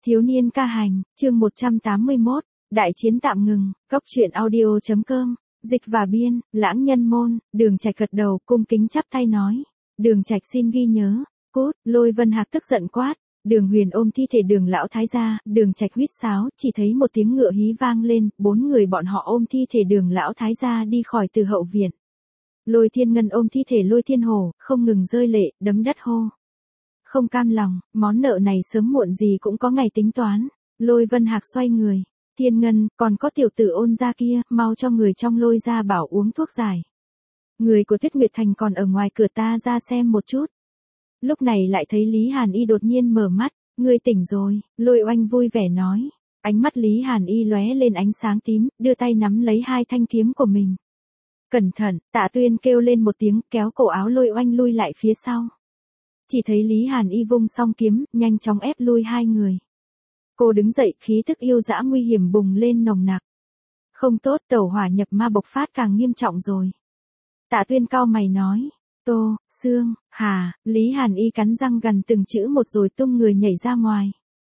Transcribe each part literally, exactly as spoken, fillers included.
Thiếu niên ca hành, chương một trăm tám mươi mốt, đại chiến tạm ngừng, cốc truyện audio chấm com, dịch và biên, lãng nhân môn, Đường Trạch gật đầu, cung kính chắp tay nói. Đường Trạch xin ghi nhớ, cút, Lôi Vân Hạc tức giận quát. Đường Huyền ôm thi thể Đường lão thái gia, Đường Trạch huýt sáo, chỉ thấy một tiếng ngựa hí vang lên, bốn người bọn họ ôm thi thể Đường lão thái gia đi khỏi từ hậu viện. Lôi Thiên Ngân ôm thi thể Lôi Thiên Hổ, không ngừng rơi lệ, đấm đất hô. Không cam lòng, món nợ này sớm muộn gì cũng có ngày tính toán. Lôi Vân Hạc xoay người. Thiên Ngân, còn có tiểu tử Ôn gia kia, mau cho người trong Lôi gia bảo uống thuốc giải. Người của Tuyết Nguyệt Thành còn ở ngoài cửa, ta ra xem một chút. Lúc này lại thấy Lý Hàn Y đột nhiên mở mắt. Ngươi tỉnh rồi, Lôi Oanh vui vẻ nói. Ánh mắt Lý Hàn Y lóe lên ánh sáng tím, đưa tay nắm lấy hai thanh kiếm của mình. Cẩn thận, Tạ Tuyên kêu lên một tiếng, kéo cổ áo Lôi Oanh lui lại phía sau. Chỉ thấy Lý Hàn Y vung song kiếm, nhanh chóng ép lui hai người. Cô đứng dậy, khí tức yêu dã nguy hiểm bùng lên nồng nặc. Không tốt, tẩu hỏa nhập ma bộc phát càng nghiêm trọng rồi. Tạ Tuyên cau mày nói. Tô, Sương, Hà, Lý Hàn Y cắn răng gần từng chữ một rồi tung người nhảy ra ngoài.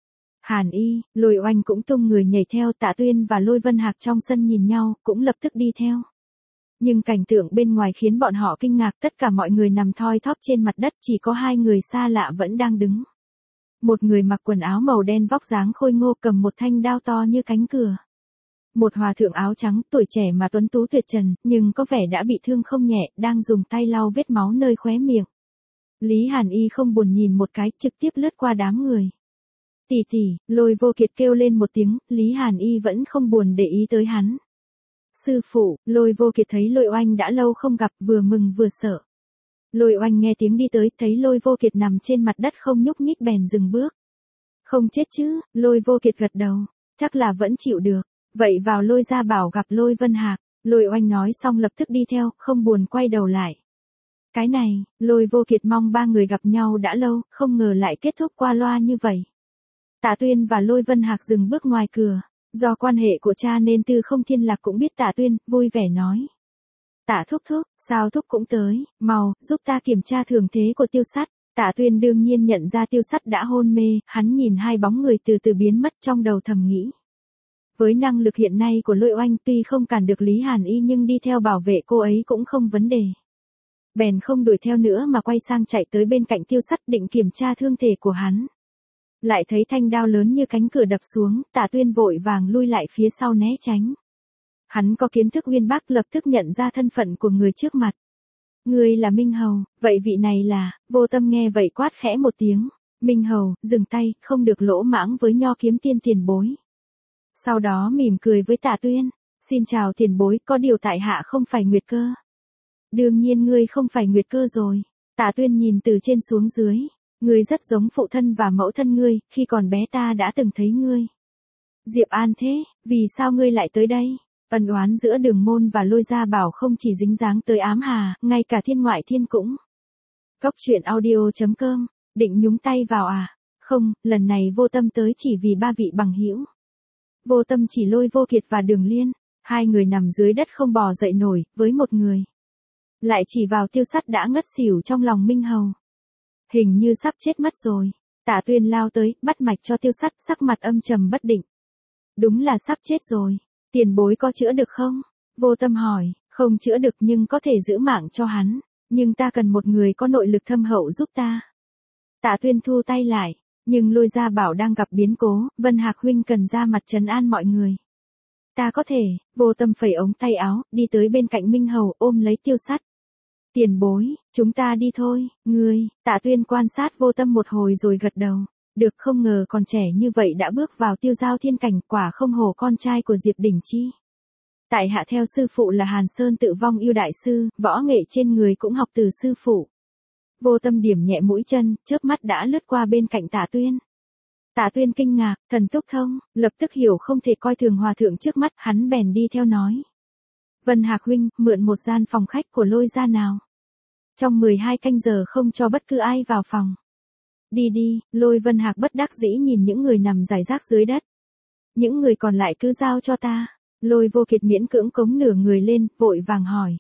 Hàn Y, Lôi Oanh cũng tung người nhảy theo. Tạ Tuyên và Lôi Vân Hạc trong sân nhìn nhau, cũng lập tức đi theo. Nhưng cảnh tượng bên ngoài khiến bọn họ kinh ngạc, tất cả mọi người nằm thoi thóp trên mặt đất, chỉ có hai người xa lạ vẫn đang đứng. Một người mặc quần áo màu đen vóc dáng khôi ngô cầm một thanh đao to như cánh cửa. Một hòa thượng áo trắng tuổi trẻ mà tuấn tú tuyệt trần, nhưng có vẻ đã bị thương không nhẹ, đang dùng tay lau vết máu nơi khóe miệng. Lý Hàn Y không buồn nhìn một cái, trực tiếp lướt qua đám người. Tỷ tỷ, Lôi Vô Kiệt kêu lên một tiếng, Lý Hàn Y vẫn không buồn để ý tới hắn. Sư phụ, Lôi Vô Kiệt thấy Lôi Oanh đã lâu không gặp, vừa mừng vừa sợ. Lôi Oanh nghe tiếng đi tới, thấy Lôi Vô Kiệt nằm trên mặt đất không nhúc nhích bèn dừng bước. Không chết chứ, Lôi Vô Kiệt gật đầu, chắc là vẫn chịu được. Vậy vào Lôi gia bảo gặp Lôi Vân Hạc. Lôi Oanh nói xong lập tức đi theo, không buồn quay đầu lại. Cái này, Lôi Vô Kiệt mong ba người gặp nhau đã lâu, không ngờ lại kết thúc qua loa như vậy. Tạ Tuyên và Lôi Vân Hạc dừng bước ngoài cửa. Do quan hệ của cha nên Tư Không Thiên Lạc cũng biết Tạ Tuyên, vui vẻ nói. Tạ thúc thúc, sao thúc cũng tới, mau, giúp ta kiểm tra thường thế của Tiêu Sắt. Tạ Tuyên đương nhiên nhận ra Tiêu Sắt đã hôn mê, hắn nhìn hai bóng người từ từ biến mất trong đầu thầm nghĩ. Với năng lực hiện nay của Lôi Oanh tuy không cản được Lý Hàn Y nhưng đi theo bảo vệ cô ấy cũng không vấn đề. Bèn không đuổi theo nữa mà quay sang chạy tới bên cạnh Tiêu Sắt định kiểm tra thương thể của hắn. Lại thấy thanh đao lớn như cánh cửa đập xuống, Tạ Tuyên vội vàng lui lại phía sau né tránh. Hắn có kiến thức uyên bác lập tức nhận ra thân phận của người trước mặt. Người là Minh Hầu, vậy vị này là, Vô Tâm nghe vậy quát khẽ một tiếng. Minh Hầu, dừng tay, không được lỗ mãng với Nho Kiếm Tiên tiền bối. Sau đó mỉm cười với Tạ Tuyên. Xin chào tiền bối, có điều tại hạ không phải Nguyệt Cơ. Đương nhiên ngươi không phải Nguyệt Cơ rồi. Tạ Tuyên nhìn từ trên xuống dưới. Ngươi rất giống phụ thân và mẫu thân ngươi, khi còn bé ta đã từng thấy ngươi. Diệp An thế, vì sao ngươi lại tới đây? Ân oán giữa Đường môn và Lôi gia bảo không chỉ dính dáng tới Ám Hà, ngay cả Thiên Ngoại Thiên cũng. Cốc truyện audio chấm com, định nhúng tay vào à? Không, lần này Vô Tâm tới chỉ vì ba vị bằng hữu. Vô Tâm chỉ Lôi Vô Kiệt và Đường Liên, hai người nằm dưới đất không bò dậy nổi, với một người. Lại chỉ vào Tiêu Sắt đã ngất xỉu trong lòng Minh Hầu. Hình như sắp chết mất rồi. Tạ Tuyên lao tới, bắt mạch cho Tiêu Sắt, sắc mặt âm trầm bất định. Đúng là sắp chết rồi. Tiền bối có chữa được không? Vô Tâm hỏi. Không chữa được nhưng có thể giữ mạng cho hắn. Nhưng ta cần một người có nội lực thâm hậu giúp ta. Tạ Tuyên thu tay lại. Nhưng Lôi gia bảo đang gặp biến cố, Vân Hạc huynh cần ra mặt trấn an mọi người. Ta có thể. Vô Tâm phẩy ống tay áo, đi tới bên cạnh Minh Hầu, ôm lấy Tiêu Sắt. Tiền bối, chúng ta đi thôi, ngươi. Tạ Tuyên quan sát Vô Tâm một hồi rồi gật đầu. Được, không ngờ còn trẻ như vậy đã bước vào tiêu giao thiên cảnh, quả không hổ con trai của Diệp Đỉnh Chi. Tại hạ theo sư phụ là Hàn Sơn Tự Vong Yêu đại sư, võ nghệ trên người cũng học từ sư phụ. Vô Tâm điểm nhẹ mũi chân, chớp mắt đã lướt qua bên cạnh Tạ Tuyên. Tạ Tuyên kinh ngạc, thần túc thông, lập tức hiểu không thể coi thường hòa thượng trước mắt, hắn bèn đi theo nói. Vân Hạc huynh, mượn một gian phòng khách của Lôi gia nào. Trong mười hai canh giờ không cho bất cứ ai vào phòng. Đi đi, Lôi Vân Hạc bất đắc dĩ nhìn những người nằm rải rác dưới đất. Những người còn lại cứ giao cho ta. Lôi Vô Kiệt miễn cưỡng cống nửa người lên, vội vàng hỏi.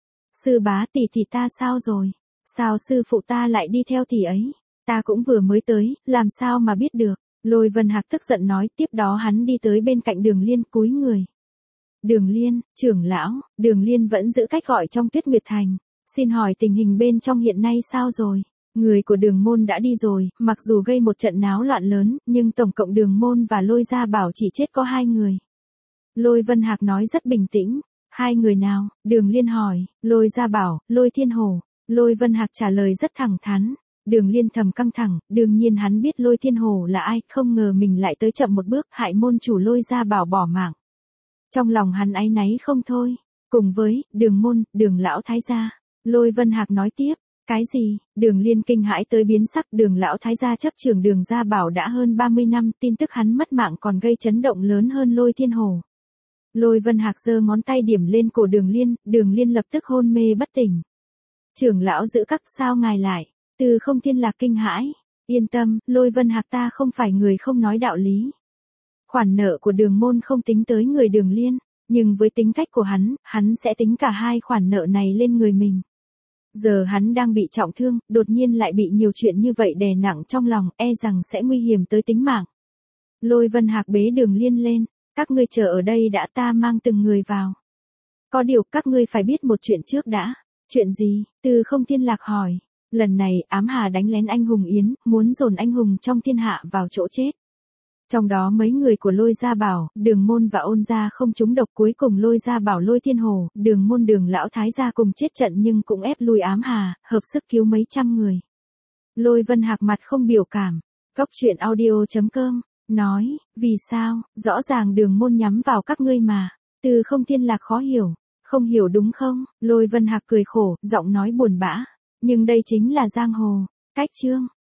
Sư bá tỷ tỷ ta sao rồi? Sao sư phụ ta lại đi theo tỷ ấy? Ta cũng vừa mới tới, làm sao mà biết được? Lôi Vân Hạc tức giận nói, tiếp đó hắn đi tới bên cạnh Đường Liên cúi người. Đường Liên, trưởng lão, Đường Liên vẫn giữ cách gọi trong Tuyết Nguyệt Thành. Xin hỏi tình hình bên trong hiện nay sao rồi? Người của Đường môn đã đi rồi, mặc dù gây một trận náo loạn lớn, nhưng tổng cộng Đường môn và Lôi Gia Bảo chỉ chết có hai người. Lôi Vân Hạc nói rất bình tĩnh. Hai người nào? Đường Liên hỏi. Lôi Gia Bảo, Lôi Thiên Hổ. Lôi Vân Hạc trả lời rất thẳng thắn. Đường Liên thầm căng thẳng, đương nhiên hắn biết Lôi Thiên Hổ là ai, không ngờ mình lại tới chậm một bước, hại môn chủ Lôi Gia Bảo bỏ mạng. Trong lòng hắn áy náy không thôi. Cùng với, Đường môn, Đường lão thái gia. Lôi Vân Hạc nói tiếp. Cái gì? Đường Liên kinh hãi tới biến sắc. Đường lão thái gia chấp trưởng Đường Gia Bảo đã hơn ba mươi năm, tin tức hắn mất mạng còn gây chấn động lớn hơn Lôi Thiên Hổ. Lôi Vân Hạc giơ ngón tay điểm lên cổ Đường Liên, Đường Liên lập tức hôn mê bất tỉnh. Trưởng lão giữ các sao ngài lại? Từ Không Thiên Lạc kinh hãi. Yên tâm, Lôi Vân Hạc ta không phải người không nói đạo lý. Khoản nợ của Đường môn không tính tới người Đường Liên, nhưng với tính cách của hắn, hắn sẽ tính cả hai khoản nợ này lên người mình. Giờ hắn đang bị trọng thương, đột nhiên lại bị nhiều chuyện như vậy đè nặng trong lòng, e rằng sẽ nguy hiểm tới tính mạng. Lôi Vân Hạc bế Đường Liên lên, các ngươi chờ ở đây đã, ta mang từng người vào. Có điều các ngươi phải biết một chuyện trước đã. Chuyện gì? Từ Không Thiên Lạc hỏi. Lần này ám hà đánh lén anh hùng Yến, muốn dồn anh hùng trong thiên hạ vào chỗ chết. Trong đó mấy người của Lôi Gia Bảo, Đường môn và Ôn gia không trúng độc, cuối cùng Lôi Gia Bảo Lôi Thiên Hổ, Đường môn Đường lão thái gia cùng chết trận nhưng cũng ép lui ám hà, hợp sức cứu mấy trăm người. Lôi Vân Hạc mặt không biểu cảm. Góc truyện audio chấm com nói, vì sao? Rõ ràng Đường môn nhắm vào các ngươi mà. Từ Không Thiên Lạc khó hiểu. Không hiểu đúng không? Lôi Vân Hạc cười khổ, giọng nói buồn bã. Nhưng đây chính là giang hồ. Cách chương.